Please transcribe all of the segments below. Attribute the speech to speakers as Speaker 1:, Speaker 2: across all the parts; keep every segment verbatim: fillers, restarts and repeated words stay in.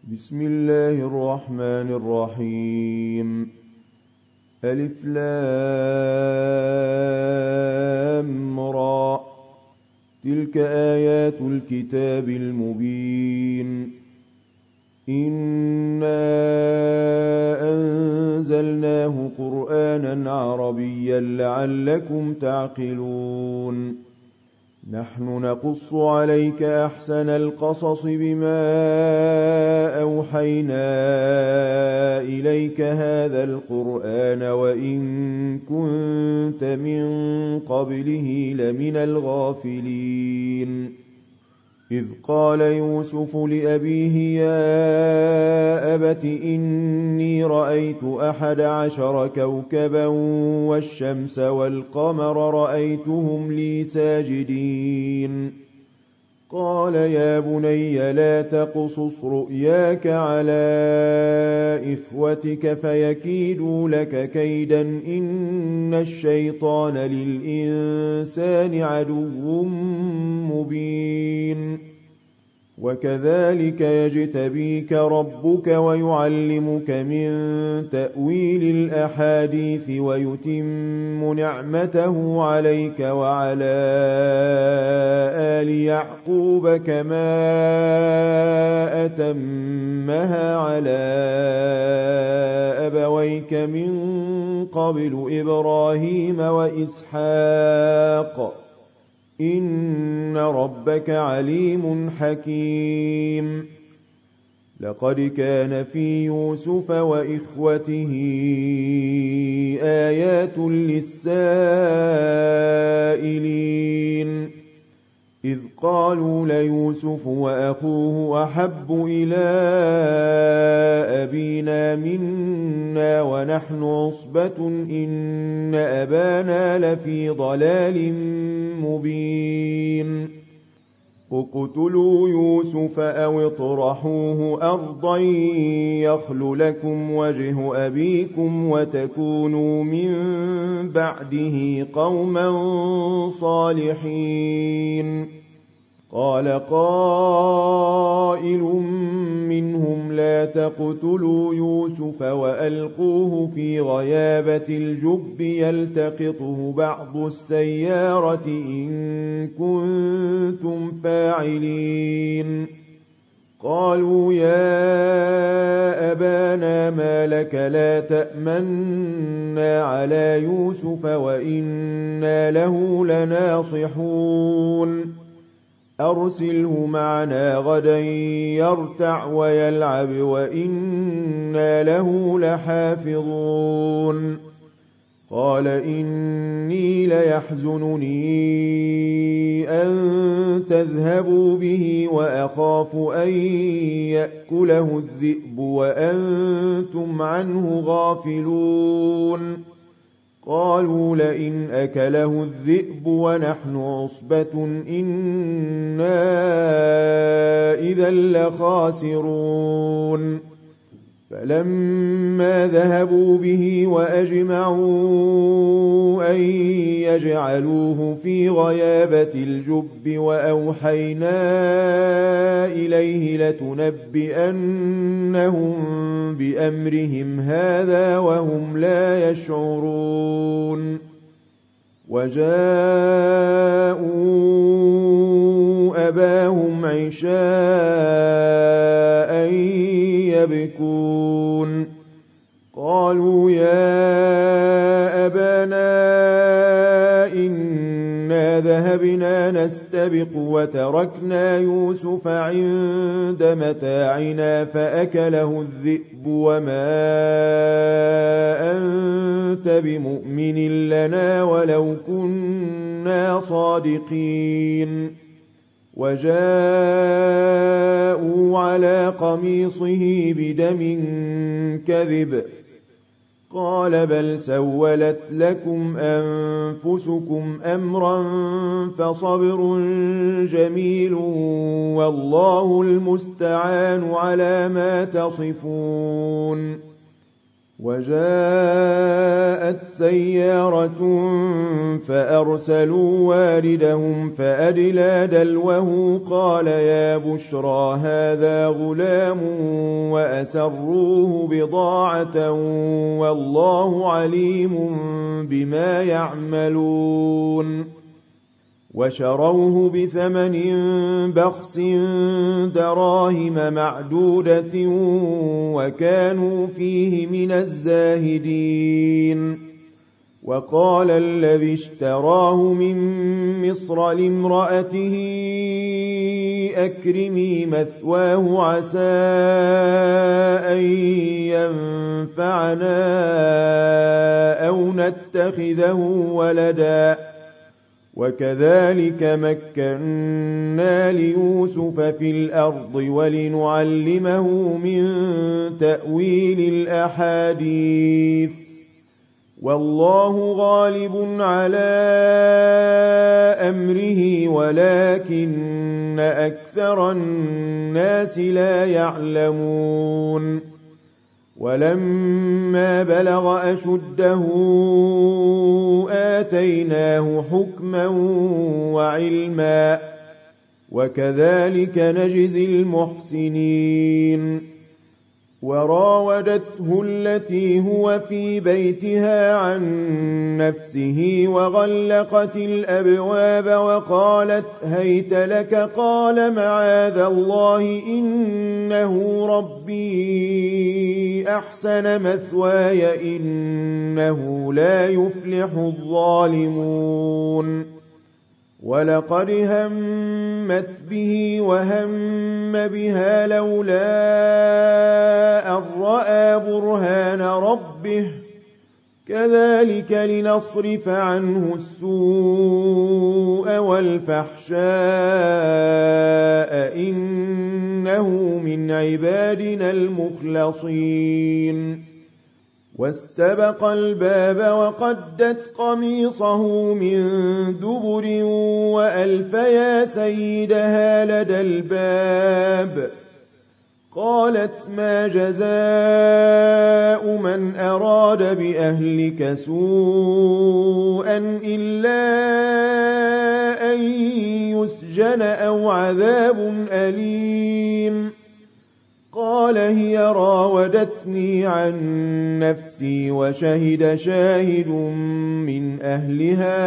Speaker 1: بسم الله الرحمن الرحيم. ألف لام را. تلك آيات الكتاب المبين. إنا أنزلناه قرآنا عربيا لعلكم تعقلون. نحن نقص عليك أحسن القصص بما أوحينا إليك هذا القرآن وإن كنت من قبله لمن الغافلين. إذ قال يوسف لأبيه يا أبت إني رأيت أحد عشر كوكبا والشمس والقمر رأيتهم لي ساجدين. قال يا بني لا تقصص رؤياك على إخوتك فيكيدوا لك كيدا إن الشيطان للإنسان عدو مبين. وكذلك يجتبيك ربك ويعلمك من تأويل الأحاديث ويتم نعمته عليك وعلى آل يعقوب كما أتمها على أبويك من قبل إبراهيم وإسحاق إن ربك عليم حكيم. لقد كان في يوسف وإخوته آيات للسائلين. إذ قالوا ليوسف وأخوه أحب إلى أبينا منا ونحن عصبة إن أبانا لفي ضلال مبين. اقتلوا يوسف أو اطرحوه أرضا يخل لكم وجه أبيكم وتكونوا من بعده قوما صالحين. قال قائل منهم لا تقتلوا يوسف وألقوه في غيابة الجب يلتقطه بعض السيارة إن كنتم فاعلين. قالوا يا أبانا ما لك لا تأمنا على يوسف وإنا له لناصحون. أرسله معنا غدا يرتع ويلعب وإنا له لحافظون. قال إني ليحزنني أن تذهبوا به وأخاف أن يأكله الذئب وأنتم عنه غافلون. قالوا لئن أكله الذئب ونحن عصبة إنا إذا لخاسرون. فلما ذهبوا به وأجمعوا أن يجعلوه في غيابة الجب وأوحينا إليه لتنبئنهم بأمرهم هذا وهم لا يشعرون. وجاءوا أباهم عشاء يبكون. قالوا يا أبانا إنا ذهبنا نستبق وتركنا يوسف عند متاعنا فأكله الذئب وما أنت بمؤمن لنا ولو كنا صادقين. وجاءوا على قميصه بدم كذب. قال بل سولت لكم أنفسكم أمرا فصبر جميل والله المستعان على ما تصفون. وجاءت سيارة فأرسلوا واردهم فأدلى دلوه قال يا بشرى هذا غلام وأسروه بضاعة والله عليم بما يعملون وشروه بثمن بخس دراهم معدودة وكانوا فيه من الزاهدين وقال الذي اشتراه من مصر لامرأته أكرمي مثواه عسى أن ينفعنا أو نتخذه ولدا وكذلك مكنا ليوسف في الأرض ولنعلمه من تأويل الأحاديث والله غالب على أمره ولكن أكثر الناس لا يعلمون ولما بلغ أشده آتيناه حكما وعلما وكذلك نجزي المحسنين وراودته التي هو في بيتها عن نفسه وغلقت الأبواب وقالت هيت لك قال معاذ الله إنه ربي أحسن مثواي إنه لا يفلح الظالمون ولقد همت به وهم بها لولا أن رأى برهان ربه كذلك لنصرف عنه السوء والفحشاء إنه من عبادنا المخلصين واستبق الباب وقدت قميصه من دبر وألف يا سيدها لدى الباب قالت ما جزاء من أراد بأهلك سوءا إلا أن يسجن أو عذاب أليم قال هي راودتني عن نفسي وشهد شاهد من أهلها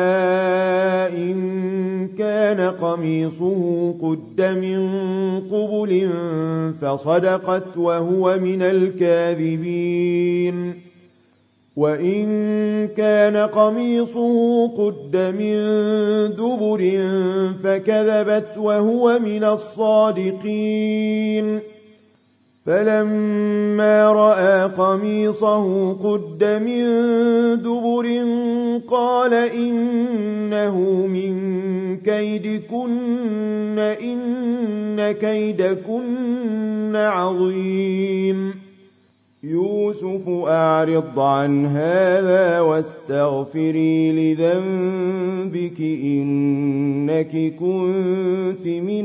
Speaker 1: إن كان قميصه قد من قبل فصدقت وهو من الكاذبين وإن كان قميصه قد من دبر فكذبت وهو من الصادقين فلما رأى قميصه قد من دبر قال إنه من كيدكن إن كيدكن عظيم يوسف أعرض عن هذا واستغفري لذنبك إنك كنت من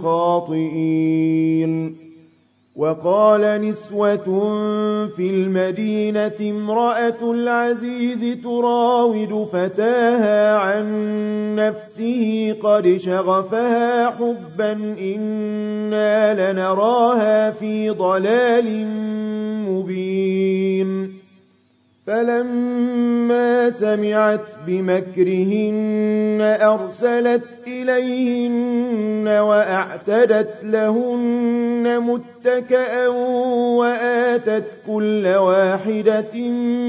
Speaker 1: الخاطئين وقال نسوة في المدينة امرأة العزيز تراود فتاها عن نفسه قد شغفها حبا إنا لنراها في ضلال مبين فلما سمعت بمكرهن أرسلت إليهن وأعتدت لهن متكئا وآتت كل واحدة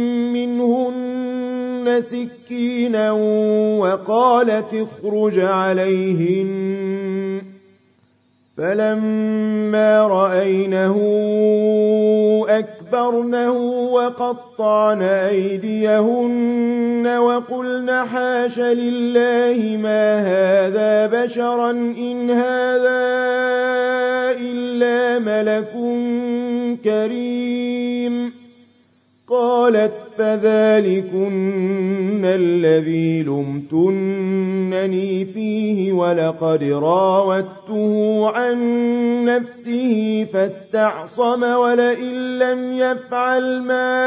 Speaker 1: منهن سكينا وقالت اخرج عليهن فلما رأينه أكبرنه وقطعن أيديهن وقلن حاش لله ما هذا بشرا إن هذا إلا ملك كريم قالت فذلكن الذي لمتنني فيه ولقد راودته عن نفسه فاستعصم ولئن لم يفعل ما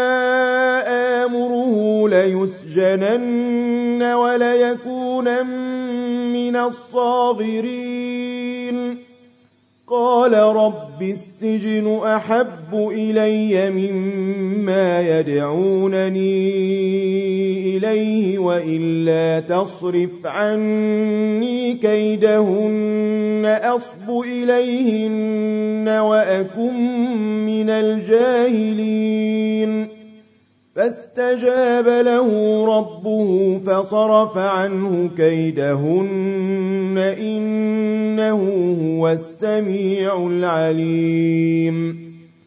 Speaker 1: آمره ليسجنن وليكونن من الصاغرين قال رب السجن أحب إلي مما يدعونني إليه وإلا تصرف عني كيدهن أصب إليهن وأكن من الجاهلين فاستجاب له ربه فصرف عنه كيدهن إنه هو السميع العليم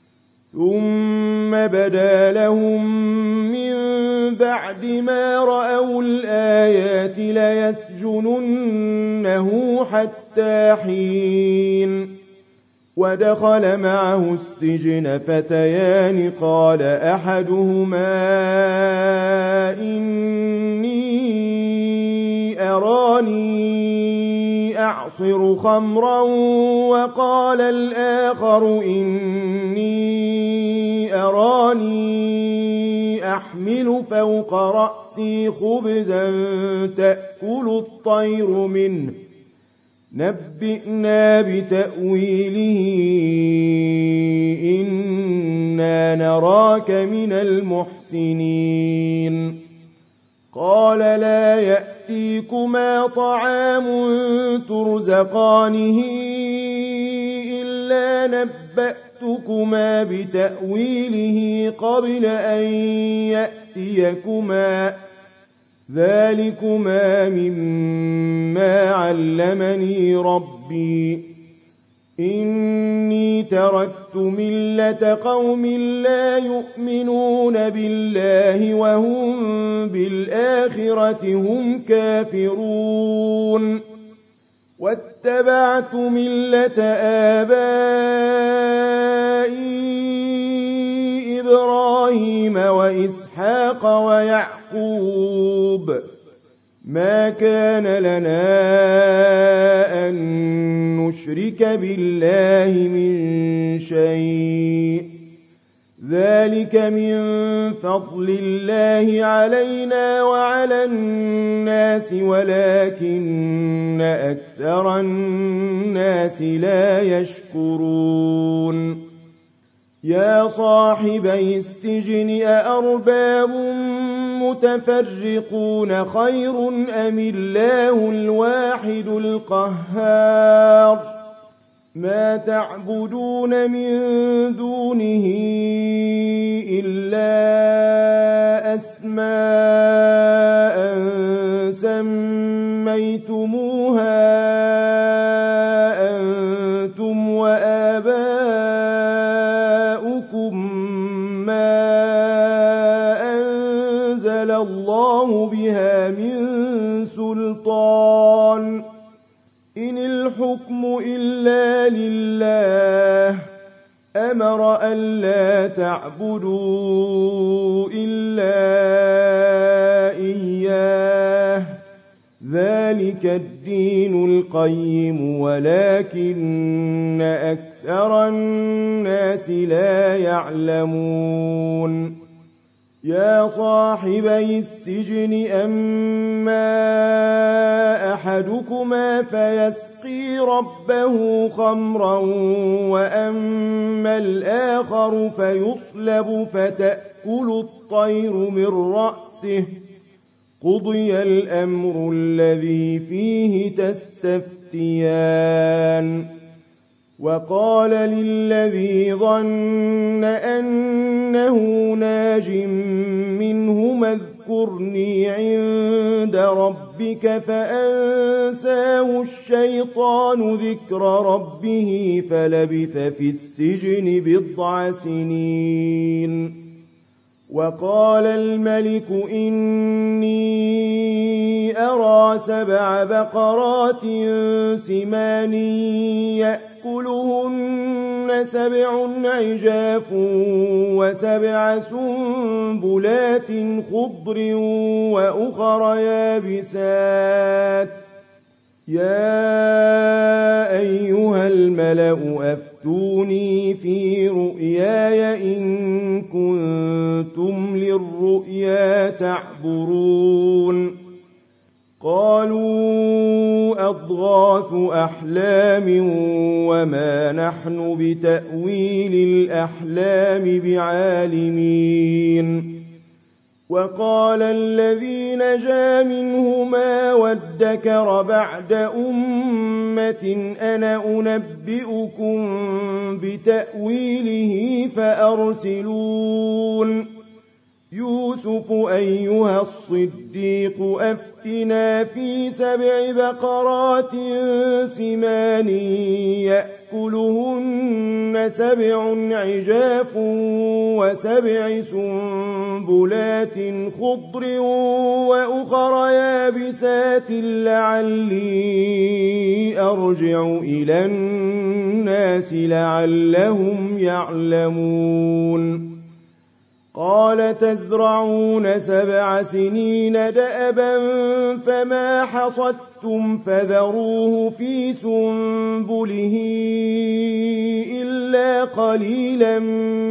Speaker 1: ثم بدا لهم من بعد ما رأوا الآيات ليسجننه حتى حين ودخل معه السجن فتيان قال أحدهما إني أراني أعصر خمرا وقال الآخر إني أراني أحمل فوق رأسي خبزا تأكل الطير منه نبئنا بتأويله إنا نراك من المحسنين قال لا يأتيكما طعام ترزقانه إلا نبأتكما بتأويله قبل أن يأتيكما ذلكما مما علمني ربي إني تركت ملة قوم لا يؤمنون بالله وهم بالآخرة هم كافرون واتبعت ملة آبائي إبراهيم وإسحاق ويعقوب ما كان لنا أن نشرك بالله من شيء ذلك من فضل الله علينا وعلى الناس ولكن أكثر الناس لا يشكرون يا صاحبي السجن أأرباب متفرقون خير أم الله الواحد القهار ما تعبدون من دونه إلا أسماء سميتموها أنتم وآباؤكم ما أنزل الله بها من سلطان إن الحكم إلا لله أمر ألا تعبدوا إلا إياه ذلك الدين القيم ولكن أكثر الناس لا يعلمون يا صاحبي السجن أما أحدكما فيسقي ربه خمرا وأما الآخر فيصلب فتأكل الطير من رأسه قضي الأمر الذي فيه تستفتيان وقال للذي ظن أنه ناج منهما اذكرني عند ربك فأنساه الشيطان ذكر ربه فلبث في السجن بضع سنين وقال الملك إني أرى سبع بقرات سمان يأكلهن سبع عجاف وسبع سنبلات خضر وأخر يابسات يا أيها الملأ أفتوني في رؤياي إن كنتم للرؤيا تعبرون قالوا أضغاث أحلام وما نحن بتأويل الأحلام بعالمين وقال الذي نجا منهما وادكر بعد أمة أنا أنبئكم بتأويله فأرسلون يوسف أيها الصديق أفتنا في سبع بقرات سمان يأكلهن سبع عجاف وسبع سنبلات خضر وأخر يابسات لعلي أرجع إلى الناس لعلهم يعلمون قال تزرعون سبع سنين دأبا فما حصدتم فذروه في سنبله إلا قليلا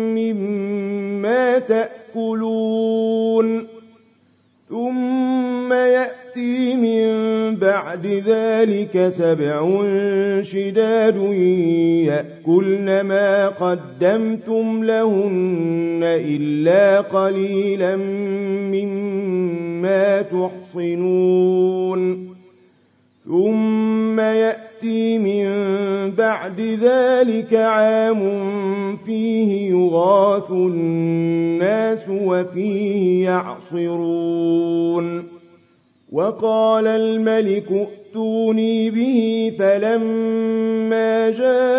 Speaker 1: مما تأكلون ثم يأتي من بعد ذلك سبع شداد يأكلن ما قدمتم لهن إلا قليلا مما تحصنون ثم يأتي من بعد ذلك عام فيه يغاث الناس وفيه يعصرون وقال الملك ائتوني به فلما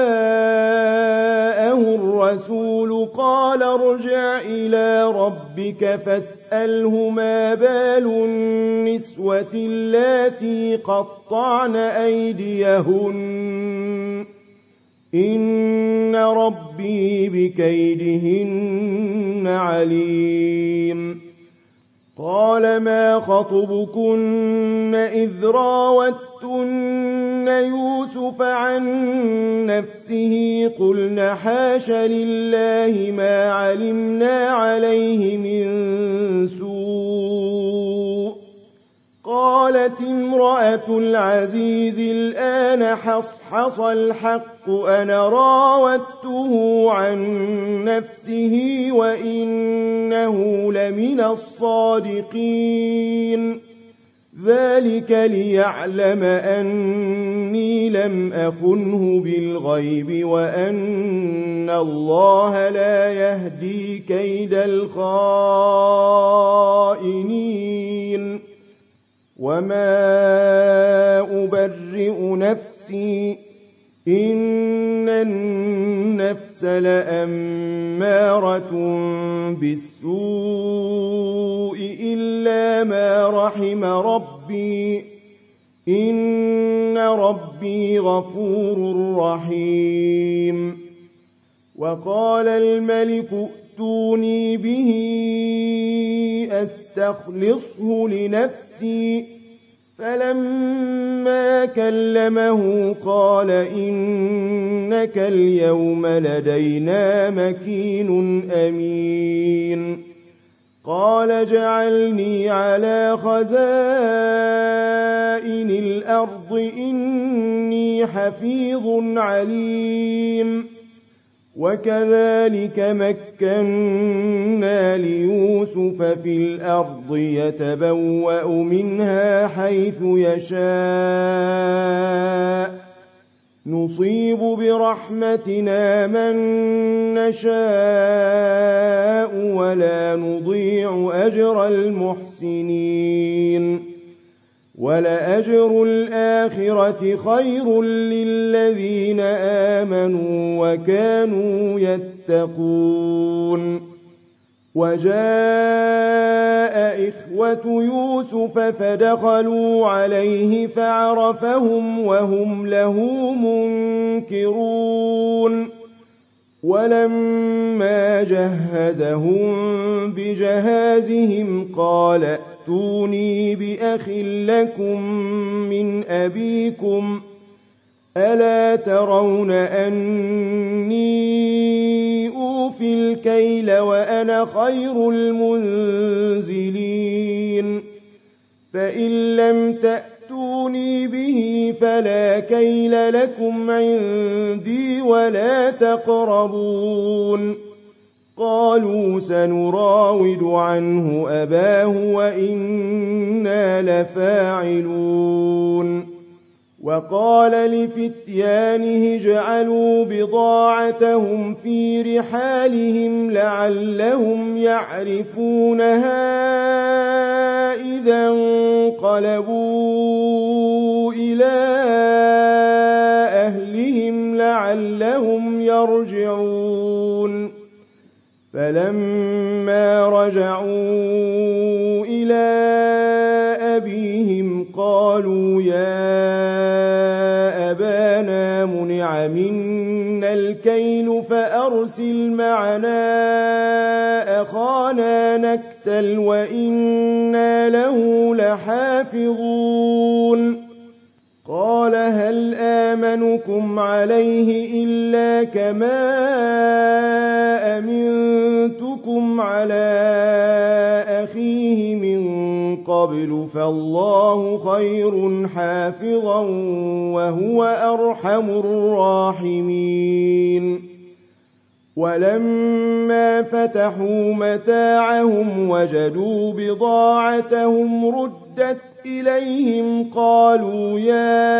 Speaker 1: جاءه الرسول قال ارجع إلى ربك فاسأله ما بال النسوة اللاتي قطعن أيديهن إن ربي بكيدهن عليم قال ما خطبكن إذ راوتن يوسف عن نفسه قلن حاش لله ما علمنا عليه من سوء قالت امرأة العزيز الآن حصحص الحق أنا راودته عن نفسه وإنه لمن الصادقين ذلك ليعلم أني لم أخنه بالغيب وأن الله لا يهدي كيد الخائنين وما أبرئ نفسي إن النفس لأمارة بالسوء إلا ما رحم ربي إن ربي غفور رحيم وقال الملك ائتوني به أستخلصه لنفسي فلما كلمه قال إنك اليوم لدينا مكين أمين قال اجعلني على خزائن الأرض إني حفيظ عليم وكذلك مكنا ليوسف في الأرض يتبوأ منها حيث يشاء نصيب برحمتنا من نشاء ولا نضيع أجر المحسنين ولأجر الآخرة خير للذين آمنوا وكانوا يتقون وجاء إخوة يوسف فدخلوا عليه فعرفهم وهم له منكرون ولما جهزهم بجهازهم قال ائتوني بأخ لكم من أبيكم ألا ترون أني أوفي الكيل وأنا خير المنزلين فإن لم تأتوني به فلا كيل لكم عندي ولا تقربون قالوا سنراود عنه أباه وإنا لفاعلون وقال لفتيانه اجعلوا بضاعتهم في رحالهم لعلهم يعرفونها إذا انقلبوا إلى أهلهم لعلهم يرجعون فلما رجعوا إلى أبيهم قالوا يا أبانا منع منا الكيل فأرسل معنا أخانا نكتل وإنا له لحافظون قال هل آمنكم عليه إلا كما أمنتكم على أخيه من قبل فالله خير حافظا وهو أرحم الراحمين ولما فتحوا متاعهم وجدوا بضاعتهم ردت إليهم قالوا يا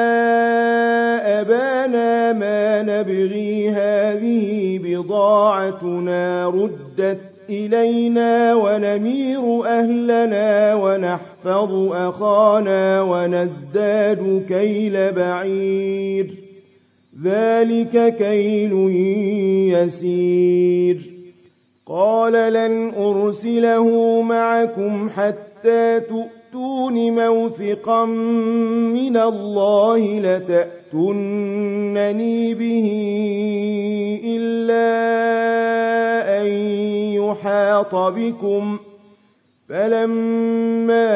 Speaker 1: أبانا ما نبغي هذه بضاعتنا ردت إلينا ونمير أهلنا ونحفظ أخانا ونزداد كيل بعير ذلك كيل يسير قال لن أرسله معكم حتى تؤتون موثقا من الله لتأتونني به إلا أن يحاط بكم فلما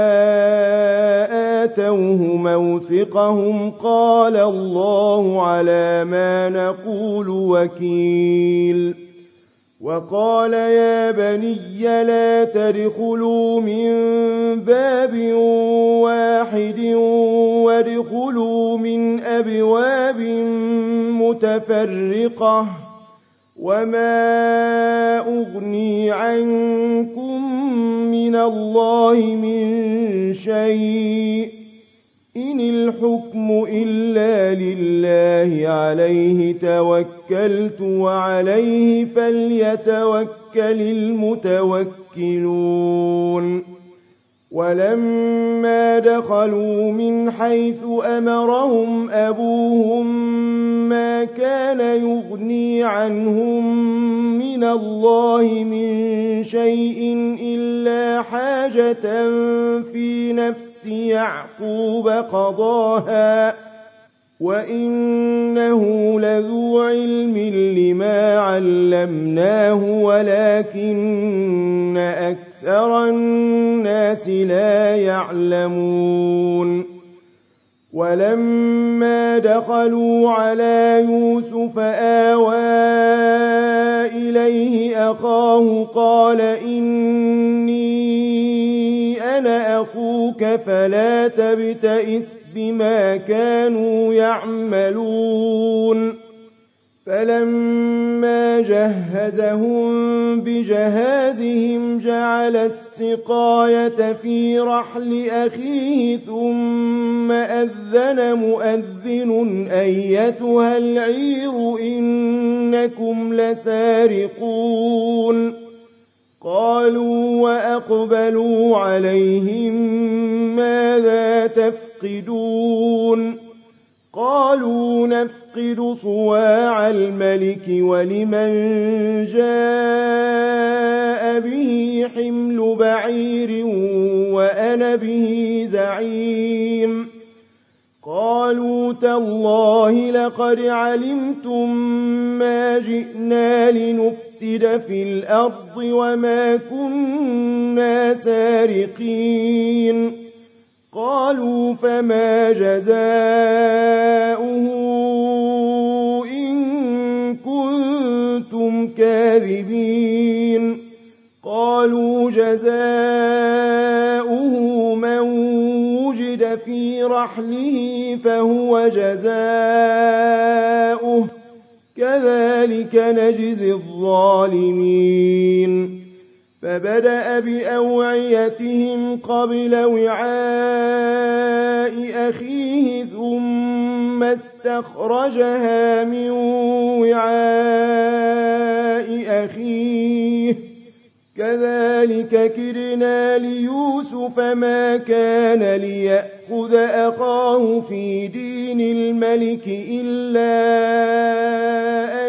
Speaker 1: آتوه موثقهم قال الله على ما نقول وكيل وقال يا بني لا تدخلوا من باب واحد وادخلوا من أبواب متفرقة وما أغني عنكم من الله من شيء إن الحكم إلا لله عليه توكلت وعليه فليتوكل المتوكلون ولما دخلوا من حيث أمرهم أبوهم ما كان يغني عنهم من الله من شيء إلا حاجة في نفس يعقوب قضاها وإنه لذو علم لما علمناه ولكن أكثر الناس لا يعلمون ولما دخلوا على يوسف آوى إليه أخاه قال إني أنا أخوك فلا تبتئس بما كانوا يعملون فلما جهزهم بجهازهم جعل السقاية في رحل أخيه ثم أذن مؤذن أيتها العير إنكم لسارقون قالوا وأقبلوا عليهم ماذا تفقدون قالوا نفقد صواع الملك ولمن جاء به حمل بعير وأنا به زعيم قالوا تالله لقد علمتم ما جئنا لنفسد في الأرض وما كنا سارقين قالوا فما جزاؤه إن كنتم كاذبين قالوا جزاؤه من وجد في رحله فهو جزاؤه كذلك نجزي الظالمين فبدأ بأوعيتهم قبل وعاء أخيه ثم استخرجها من وعاء أخيه كذلك كدنا ليوسف ما كان ليأخذ أخاه في دين الملك إلا أن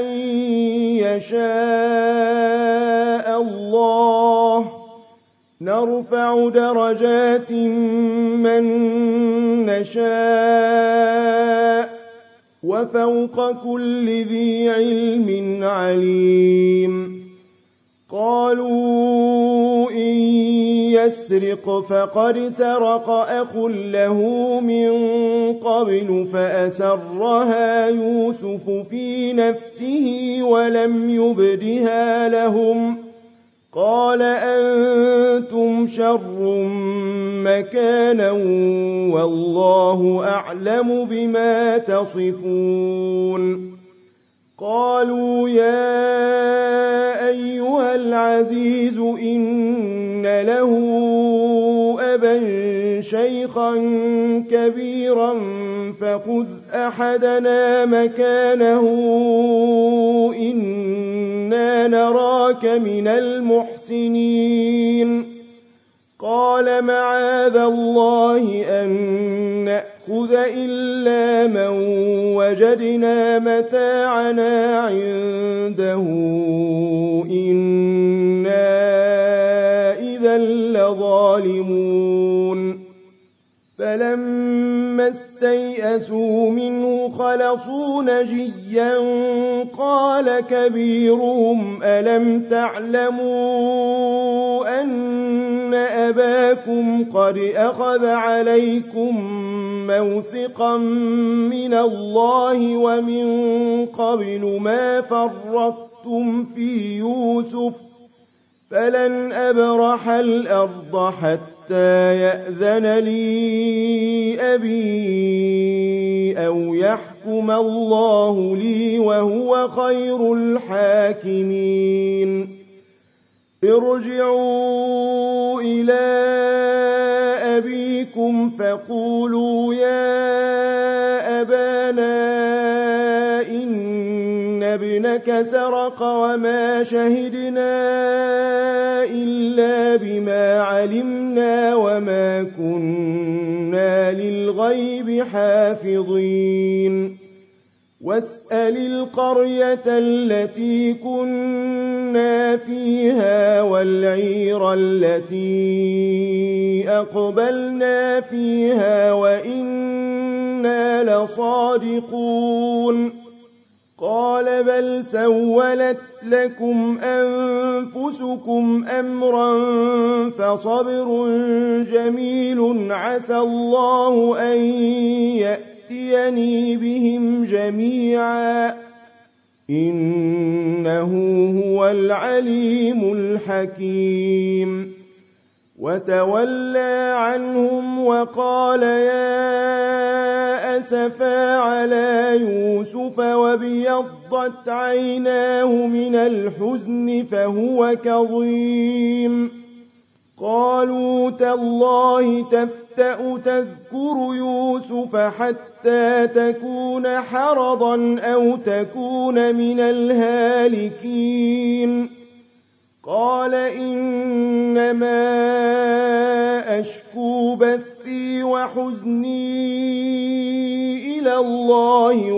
Speaker 1: يشاء الله نرفع درجات من نشاء وفوق كل ذي علم عليم قالوا إن يسرق فقد سرق أخ له من قبل فأسرها يوسف في نفسه ولم يبدها لهم قال أنتم شر مكانا والله أعلم بما تصفون قالوا يا أيها العزيز إن له أبا شيخا كبيرا فخذ أحدنا مكانه إنا نراك من المحسنين قال معاذ الله أن نأخذ إلا من وجدنا متاعنا عنده إنا إذا لظالمون فلما استيئسوا منه خلصوا نجيا قال كبيرهم ألم تعلموا أن أباكم قد أخذ عليكم موثقا من الله ومن قبل ما فرطتم في يوسف فلن أبرح الأرض حتى يأذن لي أبي أو يحكم الله لي وهو خير الحاكمين ارجعوا إلى أبيكم فقولوا يا أبانا إن ابنك سرق وما شهدنا إلا بما علمنا وما كنا للغيب حافظين واسأل القرية التي كنا فيها والعير التي أقبلنا فيها وإنا لصادقون قال بل سولت لكم أنفسكم أمرا فصبر جميل عسى الله أن يأتيني بهم جميعا إنه هو العليم الحكيم وتولى عنهم وقال يا أسفا على يوسف وابيضت عيناه من الحزن فهو كظيم قالوا تالله تفتأ تذكر يوسف حتى تكون حرضا أو تكون من الهالكين قال إنما أشكو بثي وحزني إلى الله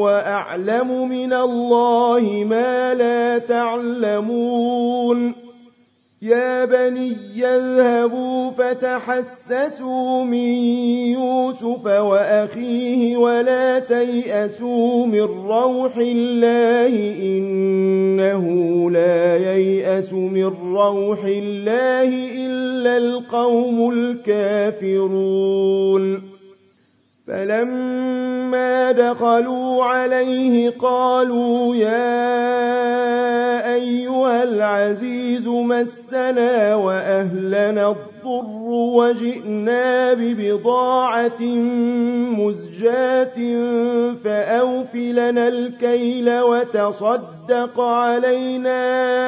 Speaker 1: وأعلم من الله ما لا تعلمون يا بني اذهبوا فتحسسوا من يوسف وأخيه ولا تيأسوا من روح الله إنه لا ييأس من روح الله إلا القوم الكافرون فلما دخلوا عليه قالوا يا أيها العزيز مسنا وأهلنا الضر وجئنا ببضاعة مزجاة فأوف لنا الكيل وتصدق علينا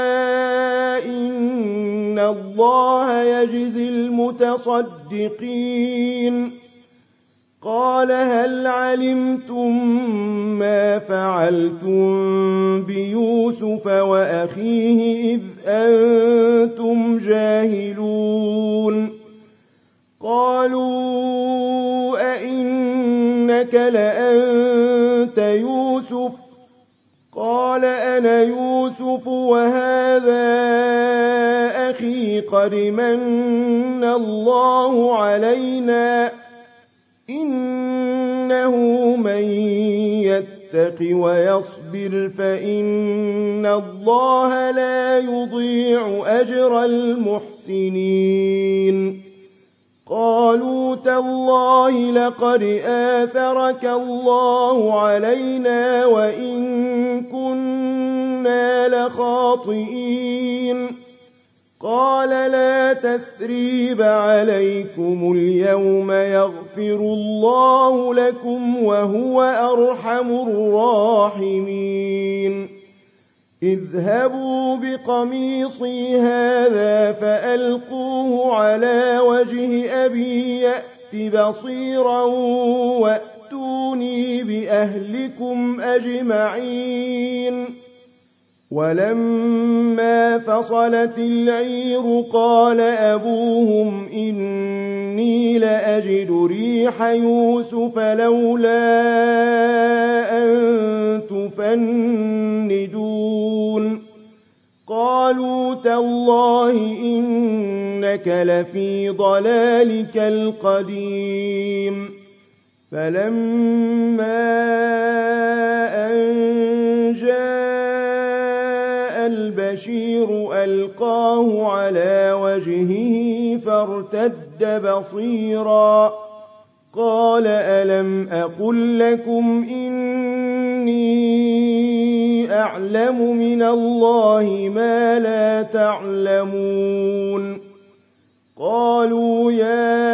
Speaker 1: إن الله يجزي المتصدقين قال هل علمتم ما فعلتم بيوسف وأخيه إذ أنتم جاهلون قالوا أئنك لأنت يوسف قال أنا يوسف وهذا أخي قد من الله علينا إنه من يتق ويصبر فإن الله لا يضيع أجر المحسنين قالوا تالله لقد آثرك الله علينا وإن كنا لخاطئين قال لا تثريب عليكم اليوم يغفر الله لكم وهو أرحم الراحمين اذهبوا بقميصي هذا فألقوه على وجه أبي يأت بصيرا وأتوني بأهلكم أجمعين ولما فصلت العير قال أبوهم إني لأجد ريح يوسف لولا أن تفندون قالوا تالله إنك لفي ضلالك القديم فلما أن جاء البشير ألقاه على وجهه فارتد بصيرا قال ألم أقل لكم إني أعلم من الله ما لا تعلمون قالوا يا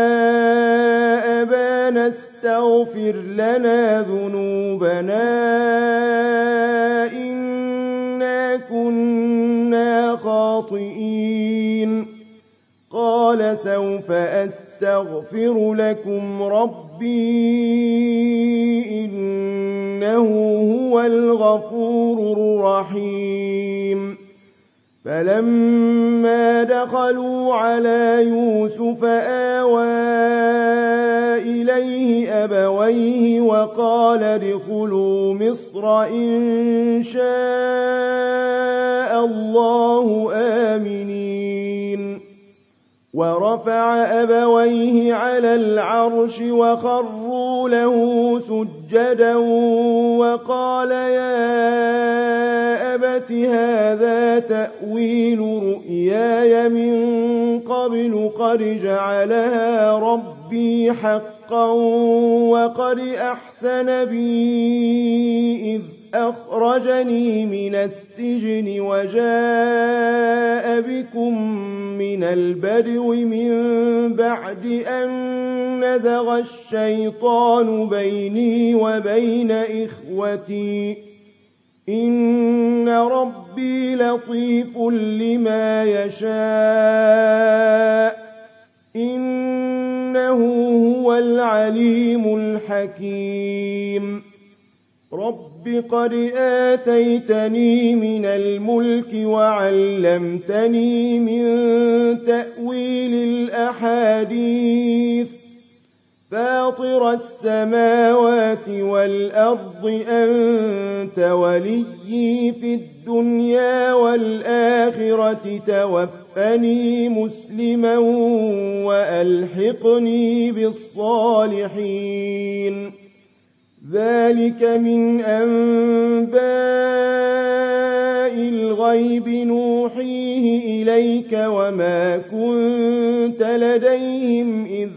Speaker 1: أبانا استغفر لنا ذنوبنا إنا كنا خاطئين قال سوف أستغفر لكم ربي إنه هو الغفور الرحيم فلما دخلوا على يوسف آوى إليه أبويه وقال ادخلوا مصر إن شاء الله آمنين ورفع أبويه على العرش وخروا له سجدا وقال يا أبت هذا تأويل رؤياي من قبل قد جعلها ربي حقا وقد أحسن بي إذ أخرجني من السجن وجاء بكم من البدو من بعد أن نزغ الشيطان بيني وبين إخوتي إن ربي لطيف لما يشاء إنه هو العليم الحكيم رب قد آتيتني من الملك وعلمتني من تأويل الأحاديث فاطر السماوات والأرض أنت وليي في الدنيا والآخرة توفني مسلما وألحقني بالصالحين ذلك من أنباء الغيب نوحيه إليك وما كنت لديهم إذ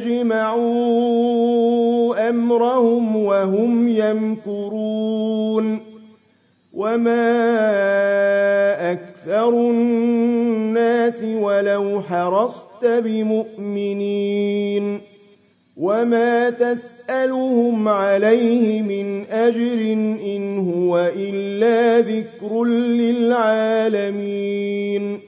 Speaker 1: أجمعوا أمرهم وهم يمكرون وما أكثر الناس ولو حرصت بمؤمنين وما تسألهم عليه من أجر إن هو إلا ذكر للعالمين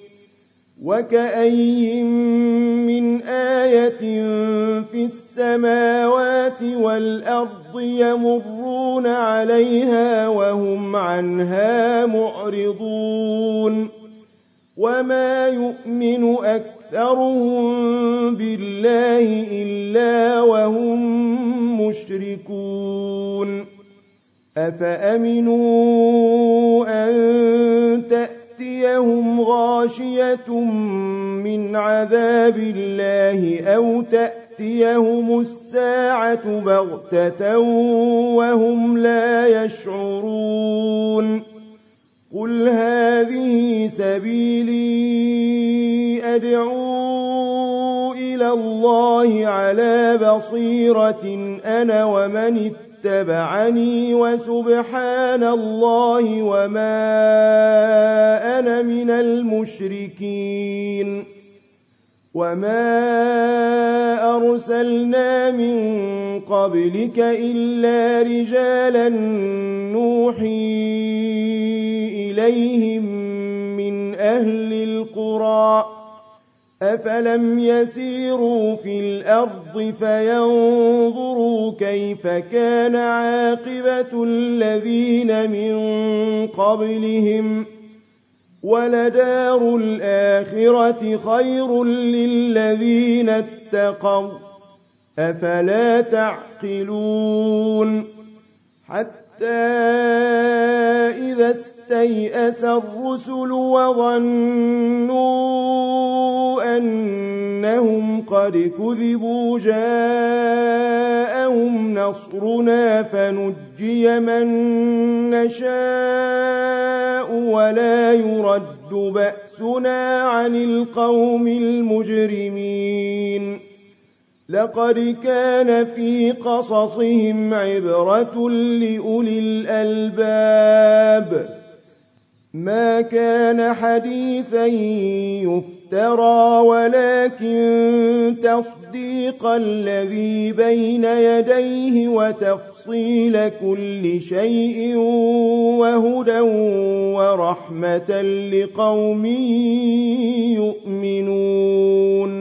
Speaker 1: وكأي من آية في السماوات والأرض يمرون عليها وهم عنها معرضون وما يؤمن أكثرهم بالله إلا وهم مشركون أفأمنوا أن تأتيهم غاشية من عذاب الله أو تأتيهم الساعة بغتة وهم لا يشعرون قل هذه سبيلي أدعو إلى الله على بصيرة أنا ومن اتبعني وسبحان الله وما أنا من المشركين وما أرسلنا من قبلك إلا رجالا نوحي إليهم من أهل القرى أفلم يسيروا في الأرض فينظروا كيف كان عاقبة الذين من قبلهم ولدار الآخرة خير للذين اتقوا أفلا تعقلون حتى إذا استيأس الرسل وظنوا أنهم قد كذبوا جاءهم نصرنا فنجي من نشاء ولا يرد بأسنا عن القوم المجرمين لقد كان في قصصهم عبرة لأولي الألباب ما كان حديثا يفترى ولكن تصديق الذي بين يديه وتفصيل كل شيء وهدى ورحمة لقوم يؤمنون